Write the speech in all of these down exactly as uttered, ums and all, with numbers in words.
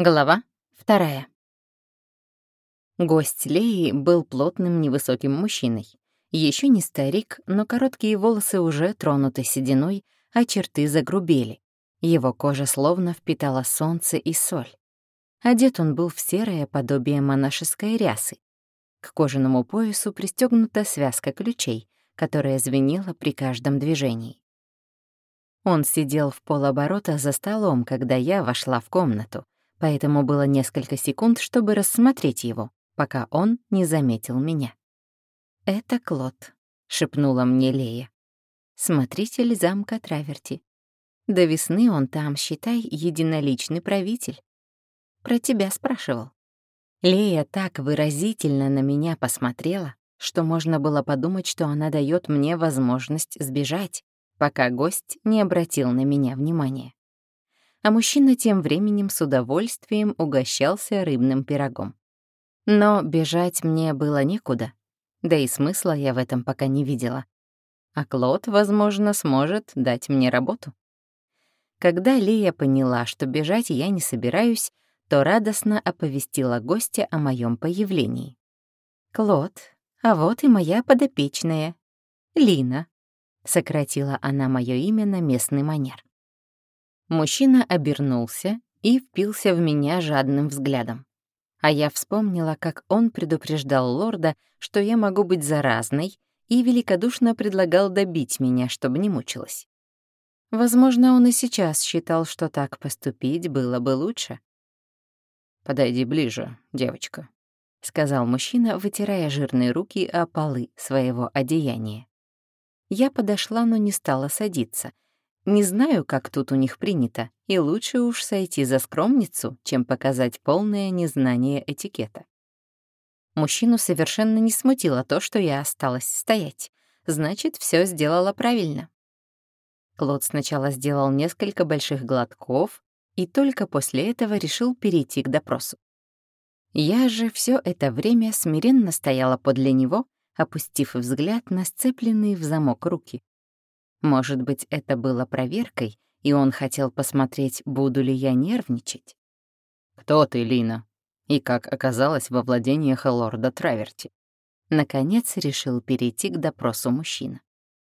Глава вторая. Гость Леи был плотным невысоким мужчиной. Еще не старик, но короткие волосы уже тронуты сединой, а черты загрубели. Его кожа словно впитала солнце и соль. Одет он был в серое подобие монашеской рясы. К кожаному поясу пристегнута связка ключей, которая звенела при каждом движении. Он сидел в полоборота за столом, когда я вошла в комнату, поэтому было несколько секунд, чтобы рассмотреть его, пока он не заметил меня. «Это Клод», — шепнула мне Лея. «Смотритель замка Траверти. До весны он там, считай, единоличный правитель. Про тебя спрашивал». Лея так выразительно на меня посмотрела, что можно было подумать, что она дает мне возможность сбежать, пока гость не обратил на меня внимания. А мужчина тем временем с удовольствием угощался рыбным пирогом. Но бежать мне было некуда, да и смысла я в этом пока не видела. А Клод, возможно, сможет дать мне работу. Когда Лея поняла, что бежать я не собираюсь, то радостно оповестила гостя о моем появлении. «Клод, а вот и моя подопечная, Лина», — сократила она моё имя на местный манер. Мужчина обернулся и впился в меня жадным взглядом. А я вспомнила, как он предупреждал лорда, что я могу быть заразной, и великодушно предлагал добить меня, чтобы не мучилась. Возможно, он и сейчас считал, что так поступить было бы лучше. «Подойди ближе, девочка», — сказал мужчина, вытирая жирные руки о полы своего одеяния. Я подошла, но не стала садиться. Не знаю, как тут у них принято, и лучше уж сойти за скромницу, чем показать полное незнание этикета. Мужчину совершенно не смутило то, что я осталась стоять. Значит, все сделала правильно. Клод сначала сделал несколько больших глотков и только после этого решил перейти к допросу. Я же все это время смиренно стояла подле него, опустив взгляд на сцепленные в замок руки. Может быть, это было проверкой, и он хотел посмотреть, буду ли я нервничать. «Кто ты, Лина? И как оказалась во владениях лорда Траверти?» Наконец решил перейти к допросу мужчина.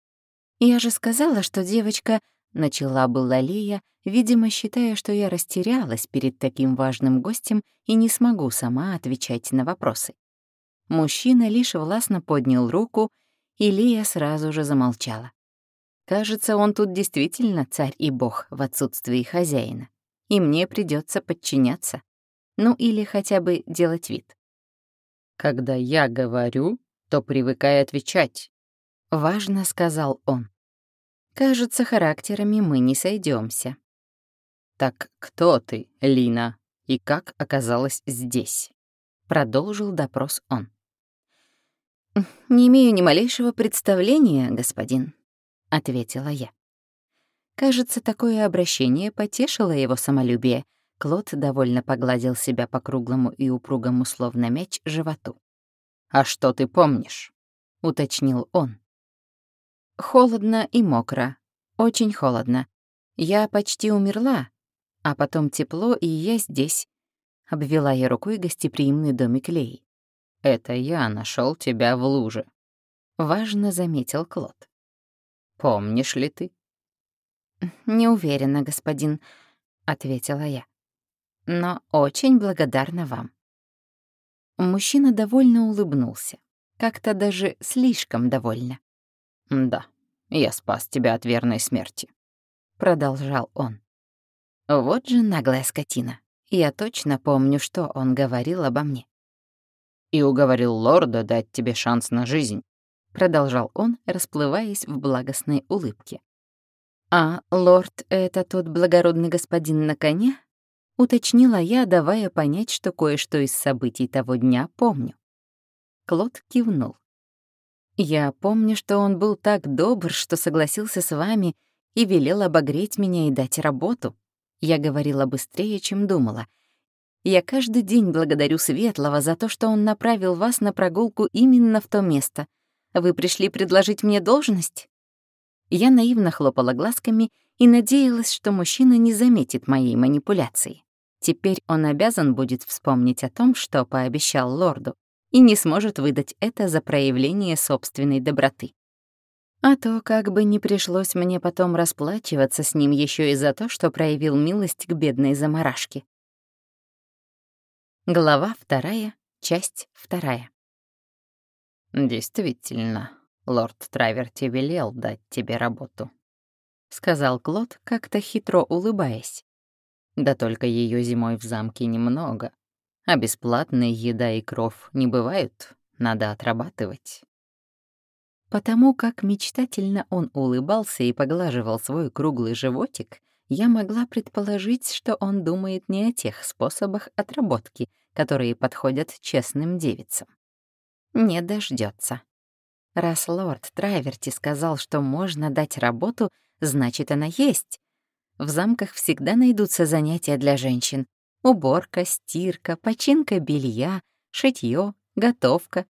«Я же сказала, что девочка...» — начала была Лея, видимо, считая, что я растерялась перед таким важным гостем и не смогу сама отвечать на вопросы. Мужчина лишь властно поднял руку, и Лея сразу же замолчала. Кажется, он тут действительно царь и бог в отсутствии хозяина, и мне придется подчиняться. Ну или хотя бы делать вид. «Когда я говорю, то привыкай отвечать», — важно сказал он. «Кажется, характерами мы не сойдемся. «Так кто ты, Лина, и как оказалась здесь?» — продолжил допрос он. «Не имею ни малейшего представления, господин», — ответила я. Кажется, такое обращение потешило его самолюбие. Клод довольно погладил себя по круглому и упругому, словно мяч, животу. «А что ты помнишь?» — уточнил он. «Холодно и мокро. Очень холодно. Я почти умерла, а потом тепло, и я здесь», — обвела я рукой гостеприимный домик Леи. «Это я нашел тебя в луже», — важно заметил Клод. «Помнишь ли ты?» «Не уверена, господин», — ответила я. «Но очень благодарна вам». Мужчина довольно улыбнулся, как-то даже слишком довольно. «Да, я спас тебя от верной смерти», — продолжал он. Вот же наглая скотина. Я точно помню, что он говорил обо мне. «И уговорил лорда дать тебе шанс на жизнь», — продолжал он, расплываясь в благостной улыбке. «А лорд — это тот благородный господин на коне?» — уточнила я, давая понять, что кое-что из событий того дня помню. Клод кивнул. «Я помню, что он был так добр, что согласился с вами и велел обогреть меня и дать работу». Я говорила быстрее, чем думала. «Я каждый день благодарю Светлого за то, что он направил вас на прогулку именно в то место. Вы пришли предложить мне должность?» Я наивно хлопала глазками и надеялась, что мужчина не заметит моей манипуляции. Теперь он обязан будет вспомнить о том, что пообещал лорду, и не сможет выдать это за проявление собственной доброты. А то как бы не пришлось мне потом расплачиваться с ним еще и за то, что проявил милость к бедной заморашке. Глава вторая, часть вторая. «Действительно, лорд Траверти велел дать тебе работу», — сказал Клод, как-то хитро улыбаясь. «Да только ее зимой в замке немного, а бесплатные еда и кров не бывают, надо отрабатывать». Потому как мечтательно он улыбался и поглаживал свой круглый животик, я могла предположить, что он думает не о тех способах отработки, которые подходят честным девицам. Не дождется. Раз лорд Траверти сказал, что можно дать работу, значит, она есть. В замках всегда найдутся занятия для женщин. Уборка, стирка, починка белья, шитьё, готовка.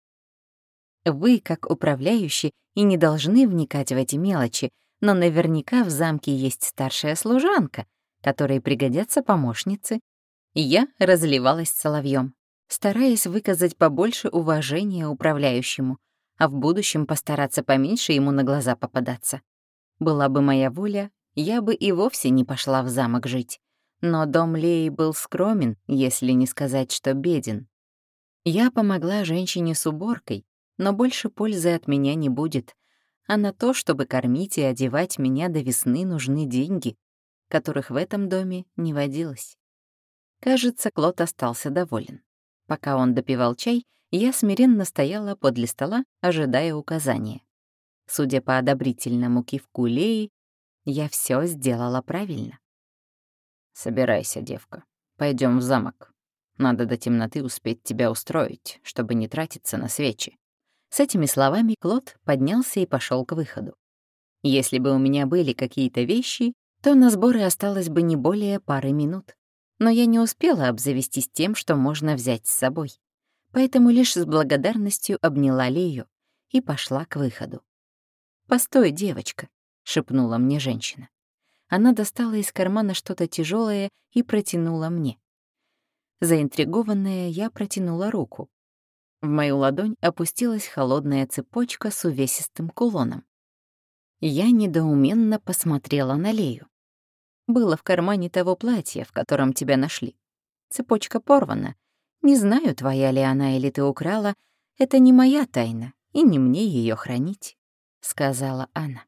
Вы, как управляющий, и не должны вникать в эти мелочи, но наверняка в замке есть старшая служанка, которой пригодятся помощницы. Я разливалась соловьем, стараясь выказать побольше уважения управляющему, а в будущем постараться поменьше ему на глаза попадаться. Была бы моя воля, я бы и вовсе не пошла в замок жить. Но дом Леи был скромен, если не сказать, что беден. Я помогла женщине с уборкой, но больше пользы от меня не будет. А на то, чтобы кормить и одевать меня до весны, нужны деньги, которых в этом доме не водилось. Кажется, Клод остался доволен. Пока он допивал чай, я смиренно стояла подле стола, ожидая указания. Судя по одобрительному кивку Леи, я все сделала правильно. «Собирайся, девка, пойдем в замок. Надо до темноты успеть тебя устроить, чтобы не тратиться на свечи». С этими словами Клод поднялся и пошел к выходу. Если бы у меня были какие-то вещи, то на сборы осталось бы не более пары минут. Но я не успела обзавестись тем, что можно взять с собой. Поэтому лишь с благодарностью обняла Лею и пошла к выходу. «Постой, девочка», — шепнула мне женщина. Она достала из кармана что-то тяжелое и протянула мне. Заинтригованная, я протянула руку. В мою ладонь опустилась холодная цепочка с увесистым кулоном. Я недоуменно посмотрела на Лею. Было в кармане того платья, в котором тебя нашли. Цепочка порвана. Не знаю, твоя ли она или ты украла. Это не моя тайна, и не мне ее хранить, — сказала она.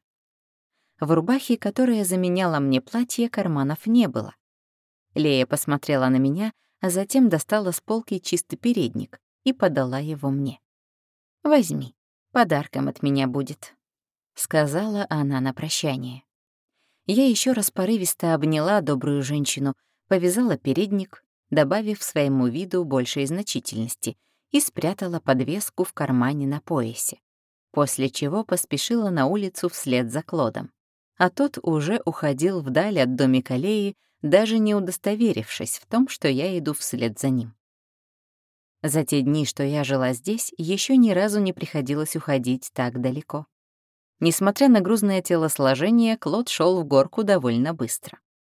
В рубахе, которая заменяла мне платье, карманов не было. Лея посмотрела на меня, а затем достала с полки чистый передник и подала его мне. «Возьми, подарком от меня будет», — сказала она на прощание. Я еще раз порывисто обняла добрую женщину, повязала передник, добавив своему виду большей значительности, и спрятала подвеску в кармане на поясе, после чего поспешила на улицу вслед за Клодом. А тот уже уходил вдаль от домика Леи, даже не удостоверившись в том, что я иду вслед за ним. За те дни, что я жила здесь, еще ни разу не приходилось уходить так далеко. Несмотря на грузное телосложение, Клод шел в горку довольно быстро.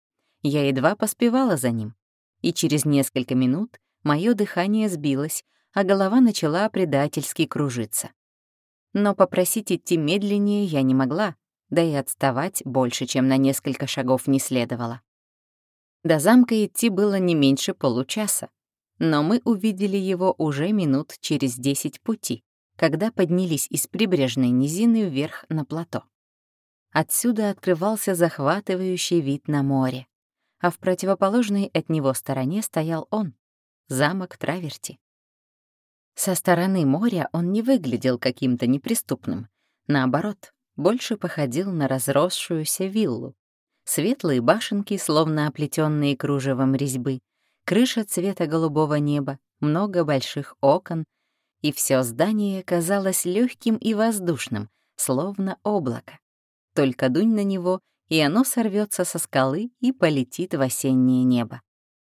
Я едва поспевала за ним, и через несколько минут мое дыхание сбилось, а голова начала предательски кружиться. Но попросить идти медленнее я не могла, да и отставать больше, чем на несколько шагов не следовало. До замка идти было не меньше получаса, но мы увидели его уже минут через десять пути, когда поднялись из прибрежной низины вверх на плато. Отсюда открывался захватывающий вид на море, а в противоположной от него стороне стоял он, замок Траверти. Со стороны моря он не выглядел каким-то неприступным, наоборот, больше походил на разросшуюся виллу. Светлые башенки, словно оплетенные кружевом резьбы, крыша цвета голубого неба, много больших окон, и все здание казалось легким и воздушным, словно облако. Только дунь на него, и оно сорвется со скалы и полетит в осеннее небо.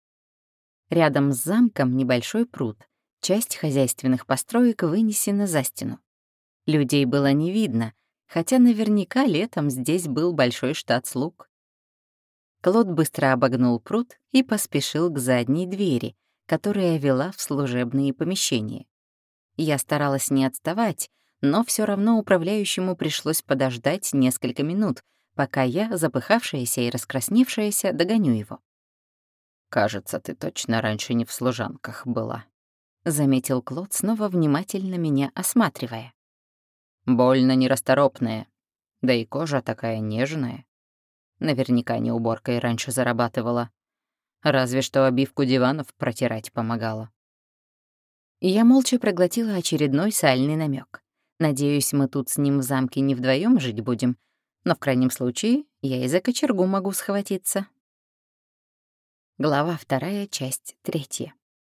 Рядом с замком небольшой пруд, часть хозяйственных построек вынесена за стену. Людей было не видно, хотя наверняка летом здесь был большой штат слуг. Клод быстро обогнул пруд и поспешил к задней двери, которая вела в служебные помещения. Я старалась не отставать, но все равно управляющему пришлось подождать несколько минут, пока я, запыхавшаяся и раскрасневшаяся, догоню его. «Кажется, ты точно раньше не в служанках была», — заметил Клод, снова внимательно меня осматривая. «Больно нерасторопная, да и кожа такая нежная. Наверняка не уборкой раньше зарабатывала. Разве что обивку диванов протирать помогала». Я молча проглотила очередной сальный намек. Надеюсь, мы тут с ним в замке не вдвоем жить будем, но в крайнем случае я и за кочергу могу схватиться. Глава вторая, часть третья.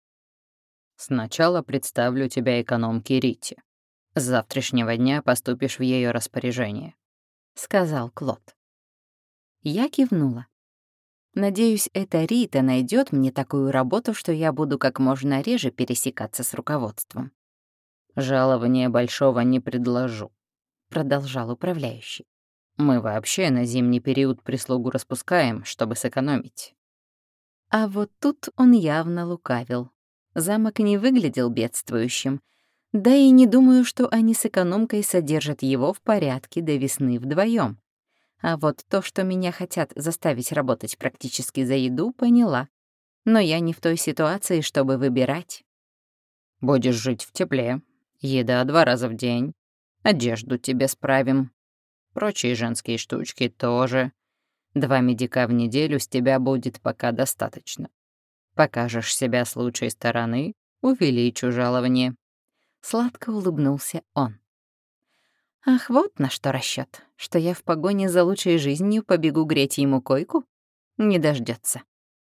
«Сначала представлю тебя экономке Рите. С завтрашнего дня поступишь в ее распоряжение», — сказал Клод. Я кивнула. Надеюсь, эта Рита найдет мне такую работу, что я буду как можно реже пересекаться с руководством. «Жалования большого не предложу», — продолжал управляющий. «Мы вообще на зимний период прислугу распускаем, чтобы сэкономить». А вот тут он явно лукавил. Замок не выглядел бедствующим, да и не думаю, что они с экономкой содержат его в порядке до весны вдвоем. А вот то, что меня хотят заставить работать практически за еду, поняла. Но я не в той ситуации, чтобы выбирать. «Будешь жить в тепле, еда два раза в день, одежду тебе справим. Прочие женские штучки тоже. Два медика в неделю с тебя будет пока достаточно. Покажешь себя с лучшей стороны, увеличу жалование». Сладко улыбнулся он. Ах, вот на что расчёт, что я в погоне за лучшей жизнью побегу греть ему койку? Не дождётся.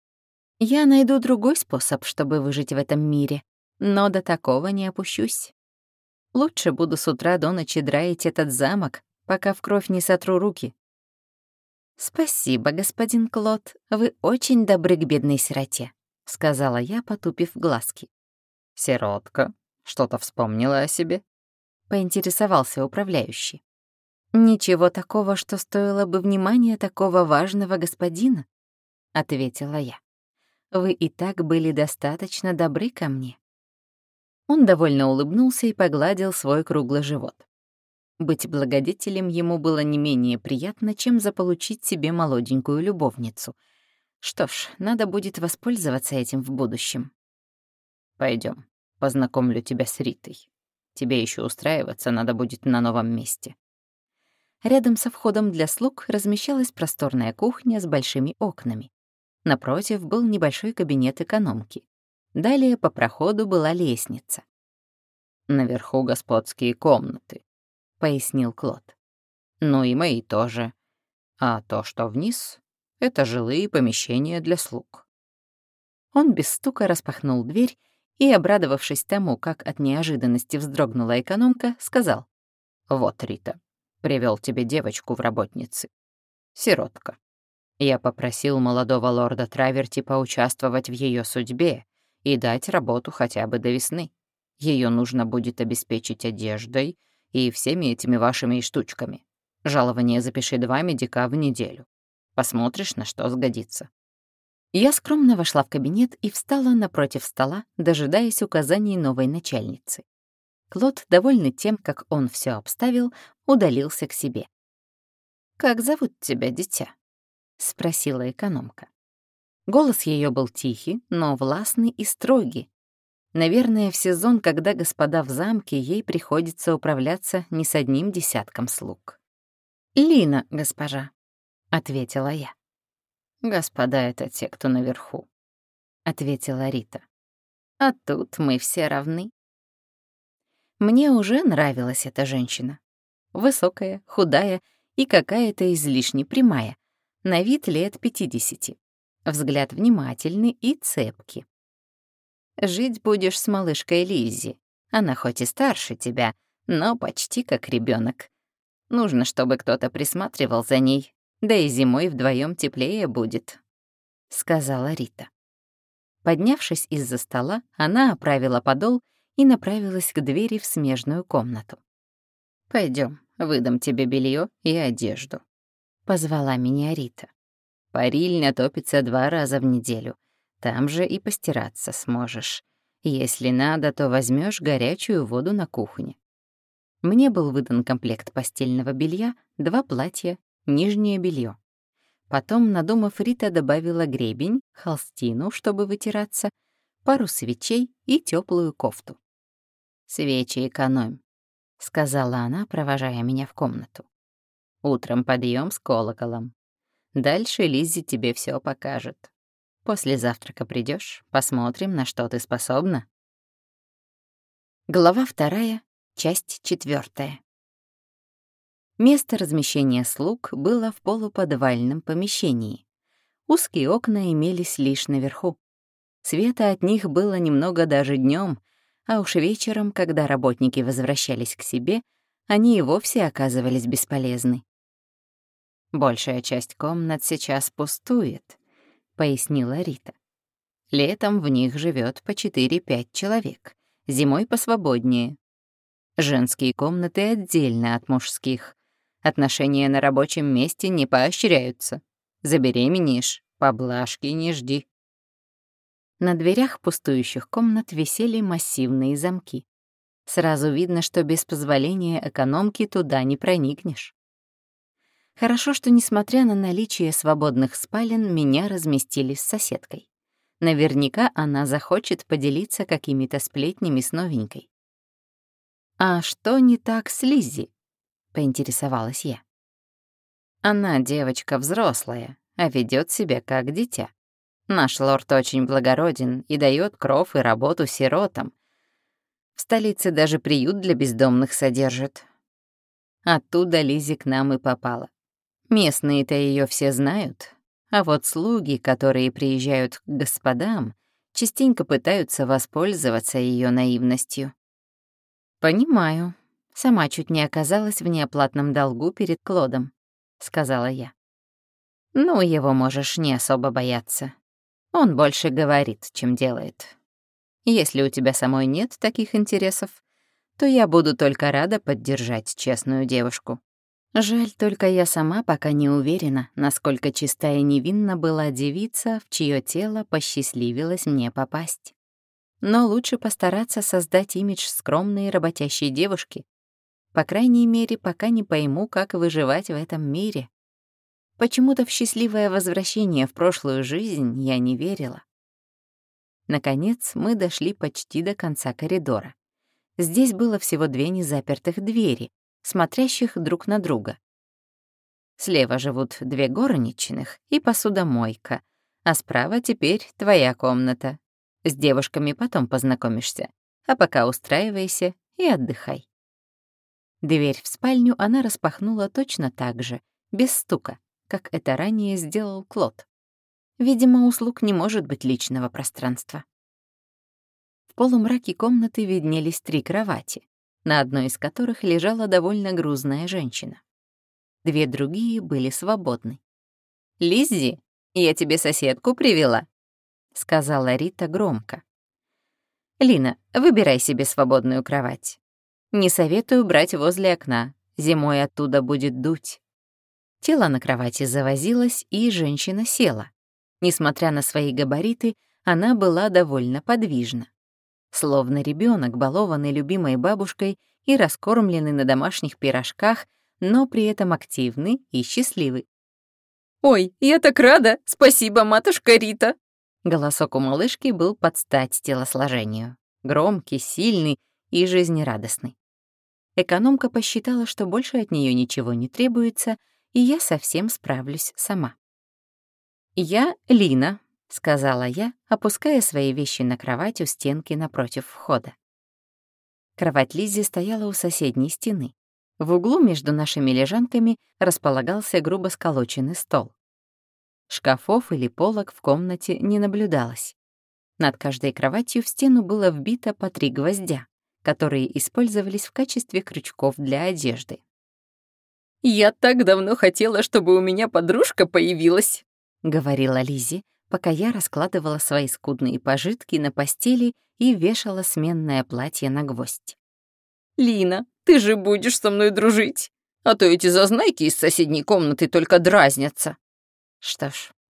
Я найду другой способ, чтобы выжить в этом мире, но до такого не опущусь. Лучше буду с утра до ночи драить этот замок, пока в кровь не сотру руки. «Спасибо, господин Клод, вы очень добры к бедной сироте», — сказала я, потупив глазки. «Сиротка, что-то вспомнила о себе?» — поинтересовался управляющий. «Ничего такого, что стоило бы внимания такого важного господина», — ответила я. «Вы и так были достаточно добры ко мне». Он довольно улыбнулся и погладил свой круглый живот. Быть благодетелем ему было не менее приятно, чем заполучить себе молоденькую любовницу. Что ж, надо будет воспользоваться этим в будущем. Пойдем, познакомлю тебя с Ритой. Тебе еще устраиваться надо будет на новом месте». Рядом со входом для слуг размещалась просторная кухня с большими окнами. Напротив был небольшой кабинет экономки. Далее по проходу была лестница. «Наверху господские комнаты», — пояснил Клод. «Ну и мои тоже. А то, что вниз, — это жилые помещения для слуг». Он без стука распахнул дверь и, обрадовавшись тому, как от неожиданности вздрогнула экономка, сказал: «Вот, Рита, привел тебе девочку в работницы. Сиротка. Я попросил молодого лорда Траверти поучаствовать в ее судьбе и дать работу хотя бы до весны. Ее нужно будет обеспечить одеждой и всеми этими вашими штучками. Жалование запиши два медика в неделю. Посмотришь, на что сгодится». Я скромно вошла в кабинет и встала напротив стола, дожидаясь указаний новой начальницы. Клод, довольный тем, как он все обставил, удалился к себе. «Как зовут тебя, дитя?» — спросила экономка. Голос ее был тихий, но властный и строгий. Наверное, в сезон, когда господа в замке, ей приходится управляться не с одним десятком слуг. «Лина, госпожа», — ответила я. «Господа — это те, кто наверху», — ответила Рита. «А тут мы все равны». Мне уже нравилась эта женщина. Высокая, худая и какая-то излишне прямая, на вид лет пятидесяти. Взгляд внимательный и цепкий. «Жить будешь с малышкой Лиззи. Она хоть и старше тебя, но почти как ребенок. Нужно, чтобы кто-то присматривал за ней. Да и зимой вдвоем теплее будет», — сказала Рита. Поднявшись из-за стола, она оправила подол и направилась к двери в смежную комнату. Пойдем, выдам тебе белье и одежду», — позвала меня Рита. Парильня топится два раза в неделю. Там же и постираться сможешь. Если надо, то возьмешь горячую воду на кухне. Мне был выдан комплект постельного белья, два платья, нижнее белье. Потом, надумав, Рита добавила гребень, холстину, чтобы вытираться, пару свечей и теплую кофту. «Свечи экономь», — сказала она, провожая меня в комнату. «Утром подъем с колоколом. Дальше Лиззи тебе все покажет. После завтрака придешь, посмотрим, на что ты способна». Глава вторая, часть четвертая. Место размещения слуг было в полуподвальном помещении. Узкие окна имелись лишь наверху. Света от них было немного даже днем, а уж вечером, когда работники возвращались к себе, они и вовсе оказывались бесполезны. «Большая часть комнат сейчас пустует», — пояснила Рита. «Летом в них живет по четыре-пять человек, зимой посвободнее. Женские комнаты отдельно от мужских. Отношения на рабочем месте не поощряются. Забеременеешь, поблажки не жди». На дверях пустующих комнат висели массивные замки. Сразу видно, что без позволения экономки туда не проникнешь. Хорошо, что, несмотря на наличие свободных спален, меня разместили с соседкой. Наверняка она захочет поделиться какими-то сплетнями с новенькой. «А что не так с Лиззи?» — поинтересовалась я. «Она девочка взрослая, а ведет себя как дитя. Наш лорд очень благороден и дает кров и работу сиротам. В столице даже приют для бездомных содержит. Оттуда Лиззи к нам и попала. Местные-то ее все знают, а вот слуги, которые приезжают к господам, частенько пытаются воспользоваться ее наивностью». «Понимаю. Сама чуть не оказалась в неоплатном долгу перед Клодом», — сказала я. «Ну, его можешь не особо бояться. Он больше говорит, чем делает. Если у тебя самой нет таких интересов, то я буду только рада поддержать честную девушку». Жаль, только я сама пока не уверена, насколько чиста и невинна была девица, в чье тело посчастливилось мне попасть. Но лучше постараться создать имидж скромной и работящей девушки. По крайней мере, пока не пойму, как выживать в этом мире. Почему-то в счастливое возвращение в прошлую жизнь я не верила. Наконец, мы дошли почти до конца коридора. Здесь было всего две незапертых двери, смотрящих друг на друга. Слева живут две горничных и посудомойка, а справа теперь твоя комната. С девушками потом познакомишься, а пока устраивайся и отдыхай. Дверь в спальню она распахнула точно так же, без стука, как это ранее сделал Клод. Видимо, у слуг не может быть личного пространства. В полумраке комнаты виднелись три кровати, на одной из которых лежала довольно грузная женщина. Две другие были свободны. «Лиззи, я тебе соседку привела», — сказала Рита громко. «Лина, выбирай себе свободную кровать. Не советую брать возле окна, зимой оттуда будет дуть». Тело на кровати завозилось, и женщина села. Несмотря на свои габариты, она была довольно подвижна. Словно ребенок, балованный любимой бабушкой и раскормленный на домашних пирожках, но при этом активный и счастливый. «Ой, я так рада! Спасибо, матушка Рита!» Голосок у малышки был под стать телосложению. Громкий, сильный и жизнерадостный. Экономка посчитала, что больше от нее ничего не требуется, и я совсем справлюсь сама. «Я Лина», — сказала я, опуская свои вещи на кровать у стенки напротив входа. Кровать Лиззи стояла у соседней стены. В углу между нашими лежанками располагался грубо сколоченный стол. Шкафов или полок в комнате не наблюдалось. Над каждой кроватью в стену было вбито по три гвоздя, которые использовались в качестве крючков для одежды. «Я так давно хотела, чтобы у меня подружка появилась», — говорила Лиззи, пока я раскладывала свои скудные пожитки на постели и вешала сменное платье на гвоздь. «Лина, ты же будешь со мной дружить, а то эти зазнайки из соседней комнаты только дразнятся». Что ж,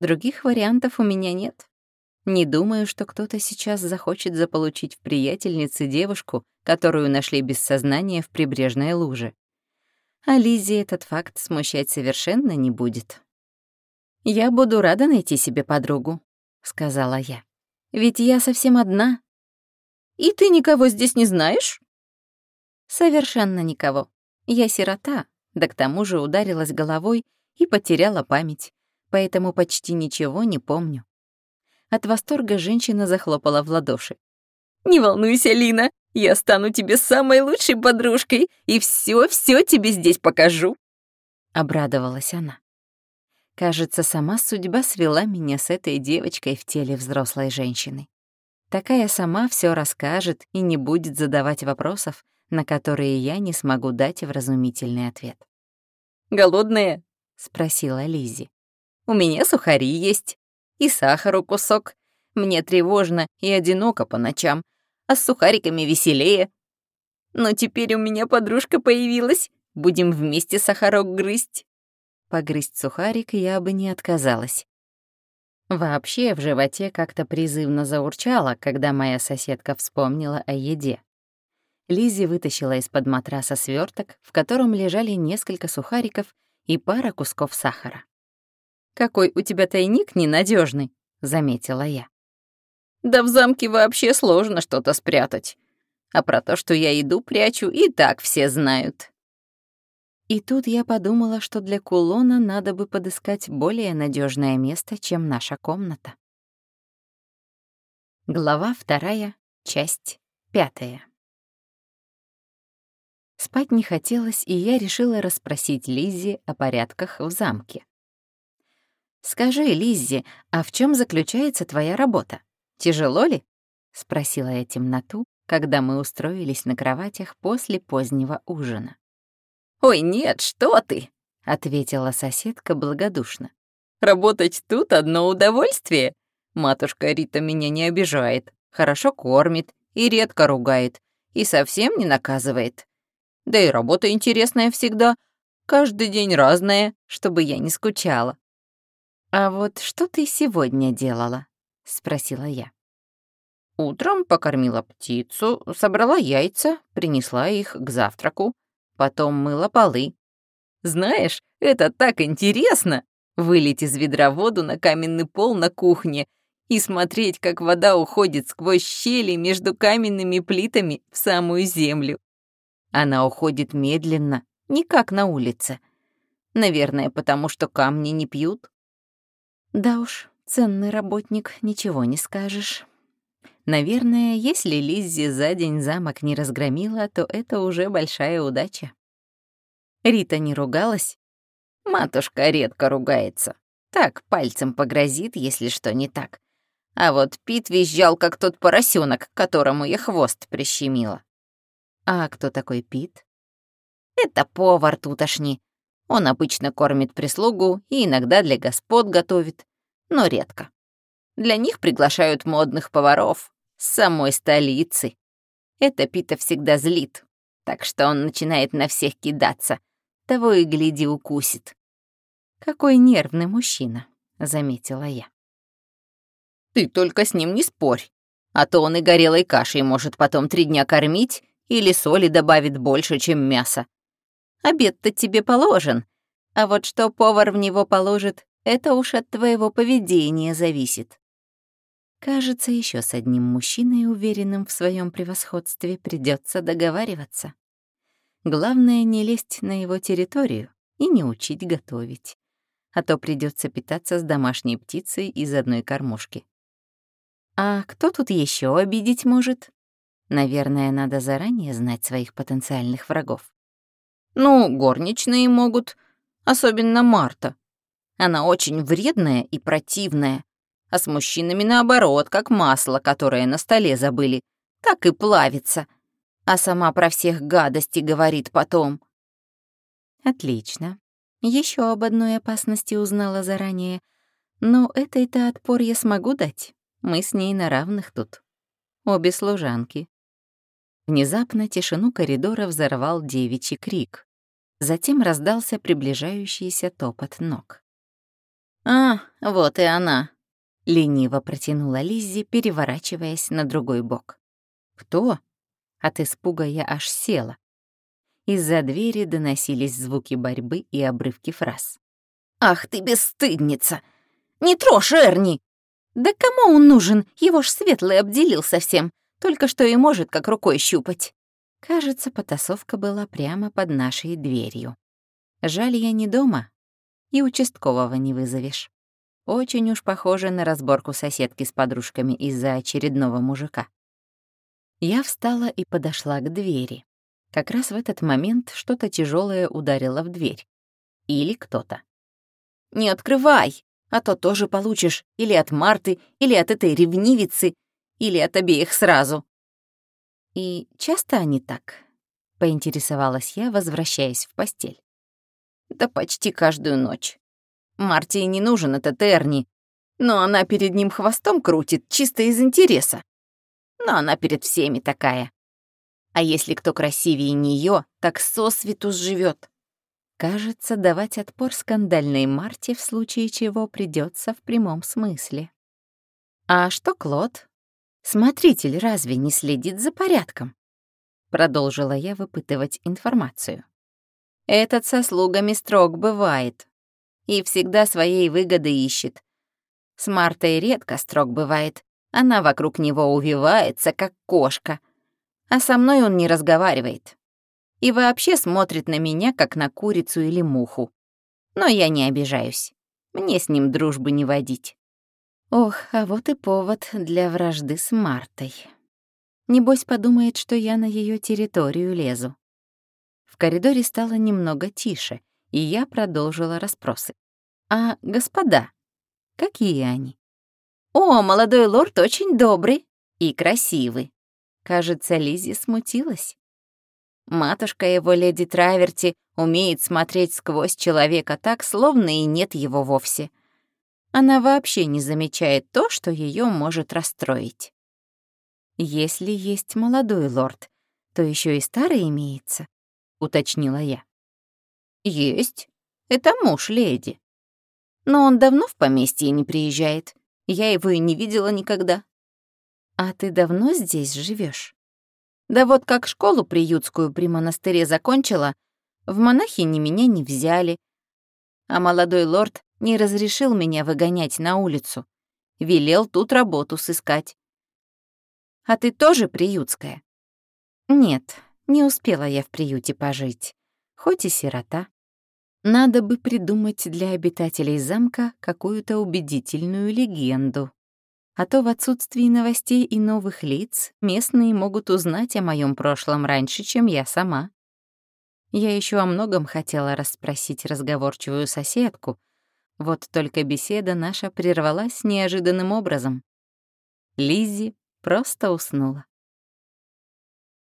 Других вариантов у меня нет. Не думаю, что кто-то сейчас захочет заполучить в приятельнице девушку, которую нашли без сознания в прибрежной луже. А Лиззи этот факт смущать совершенно не будет. «Я буду рада найти себе подругу», — сказала я. «Ведь я совсем одна». «И ты никого здесь не знаешь?» «Совершенно никого. Я сирота, да к тому же ударилась головой и потеряла память, поэтому почти ничего не помню». От восторга женщина захлопала в ладоши. «Не волнуйся, Лина, я стану тебе самой лучшей подружкой и все-все тебе здесь покажу», — обрадовалась она. Кажется, сама судьба свела меня с этой девочкой в теле взрослой женщины. Такая сама все расскажет и не будет задавать вопросов, на которые я не смогу дать вразумительный ответ. «Голодная?» — спросила Лиззи. «У меня сухари есть. И сахару кусок. Мне тревожно и одиноко по ночам, а с сухариками веселее. Но теперь у меня подружка появилась. Будем вместе сахарок грызть». Погрызть сухарик я бы не отказалась. Вообще в животе как-то призывно заурчало, когда моя соседка вспомнила о еде. Лиззи вытащила из-под матраса сверток, в котором лежали несколько сухариков и пара кусков сахара. «Какой у тебя тайник ненадежный, заметила я. «Да в замке вообще сложно что-то спрятать. А про то, что я еду прячу, и так все знают». И тут я подумала, что для кулона надо бы подыскать более надежное место, чем наша комната. Глава вторая, часть пятая. Спать не хотелось, и я решила расспросить Лиззи о порядках в замке. «Скажи, Лиззи, а в чем заключается твоя работа? Тяжело ли?» — спросила я темноту, когда мы устроились на кроватях после позднего ужина. «Ой, нет, что ты!» — ответила соседка благодушно. «Работать тут одно удовольствие. Матушка Рита меня не обижает, хорошо кормит и редко ругает, и совсем не наказывает. Да и работа интересная всегда, каждый день разная, чтобы я не скучала». «А вот что ты сегодня делала?» — спросила я. Утром покормила птицу, собрала яйца, принесла их к завтраку, потом мыла полы. Знаешь, это так интересно — вылить из ведра воду на каменный пол на кухне и смотреть, как вода уходит сквозь щели между каменными плитами в самую землю. Она уходит медленно, не как на улице. Наверное, потому что камни не пьют. Да уж, ценный работник, ничего не скажешь. Наверное, если Лиззи за день замок не разгромила, то это уже большая удача. Рита не ругалась? Матушка редко ругается. Так, пальцем погрозит, если что не так. А вот Пит визжал, как тот поросенок, которому я хвост прищемила. А кто такой Пит? Это повар тутошний. Он обычно кормит прислугу и иногда для господ готовит, но редко. Для них приглашают модных поваров с самой столицы. Это Пита всегда злит, так что он начинает на всех кидаться. Того и гляди укусит. «Какой нервный мужчина», — заметила я. «Ты только с ним не спорь, а то он и горелой кашей может потом три дня кормить или соли добавит больше, чем мясо. Обед-то тебе положен, а вот что повар в него положит, это уж от твоего поведения зависит». Кажется, еще с одним мужчиной, уверенным в своем превосходстве, придется договариваться. Главное, не лезть на его территорию и не учить готовить, а то придется питаться с домашней птицей из одной кормушки. А кто тут еще обидеть может? Наверное, надо заранее знать своих потенциальных врагов. Ну, горничные могут, особенно Марта. Она очень вредная и противная, а с мужчинами наоборот, как масло, которое на столе забыли, так и плавится, а сама про всех гадости говорит потом. Отлично. Еще об одной опасности узнала заранее, но этой-то отпор я смогу дать. Мы с ней на равных тут. Обе служанки. Внезапно тишину коридора взорвал девичий крик. Затем раздался приближающийся топот ног. «А, вот и она», — лениво протянула Лиззи, переворачиваясь на другой бок. «Кто?» От испуга я аж села. Из-за двери доносились звуки борьбы и обрывки фраз. «Ах ты бесстыдница! Не трожь Эрни! Да кому он нужен? Его ж Светлый обделил совсем. Только что и может как рукой щупать». Кажется, потасовка была прямо под нашей дверью. Жаль, я не дома, и участкового не вызовешь. Очень уж похоже на разборку соседки с подружками из-за очередного мужика. Я встала и подошла к двери. Как раз в этот момент что-то тяжелое ударило в дверь. Или кто-то. «Не открывай, а то тоже получишь или от Марты, или от этой ревнивицы, или от обеих сразу». «И часто они так?» — поинтересовалась я, возвращаясь в постель. «Да почти каждую ночь. Марте и не нужен этот Эрни, но она перед ним хвостом крутит чисто из интереса. Но она перед всеми такая. А если кто красивее неё, так сосвету сживёт». Кажется, давать отпор скандальной Марте в случае чего придётся в прямом смысле. «А что Клод? Смотритель разве не следит за порядком?» Продолжила я выпытывать информацию. «Этот со слугами строг бывает и всегда своей выгоды ищет. С Мартой редко строг бывает, она вокруг него увивается, как кошка, а со мной он не разговаривает. И вообще смотрит на меня, как на курицу или муху. Но я не обижаюсь, мне с ним дружбы не водить». Ох, а вот и повод для вражды с Мартой. Небось подумает, что я на ее территорию лезу. В коридоре стало немного тише, и я продолжила расспросы. «А господа, какие они?» «О, молодой лорд очень добрый и красивый». Кажется, Лиззи смутилась. Матушка его, леди Траверти, умеет смотреть сквозь человека так, словно и нет его вовсе. Она вообще не замечает то, что ее может расстроить. «Если есть молодой лорд, то еще и старый имеется», — уточнила я. «Есть. Это муж леди. Но он давно в поместье не приезжает. Я его и не видела никогда». «А ты давно здесь живешь? «Да вот как школу приютскую при монастыре закончила, в монахини меня не взяли, а молодой лорд не разрешил меня выгонять на улицу, велел тут работу сыскать». «А ты тоже приютская?» «Нет, не успела я в приюте пожить, хоть и сирота. Надо бы придумать для обитателей замка какую-то убедительную легенду. А то в отсутствии новостей и новых лиц местные могут узнать о моем прошлом раньше, чем я сама. Я еще о многом хотела расспросить разговорчивую соседку, вот только беседа наша прервалась неожиданным образом. Лиззи просто уснула.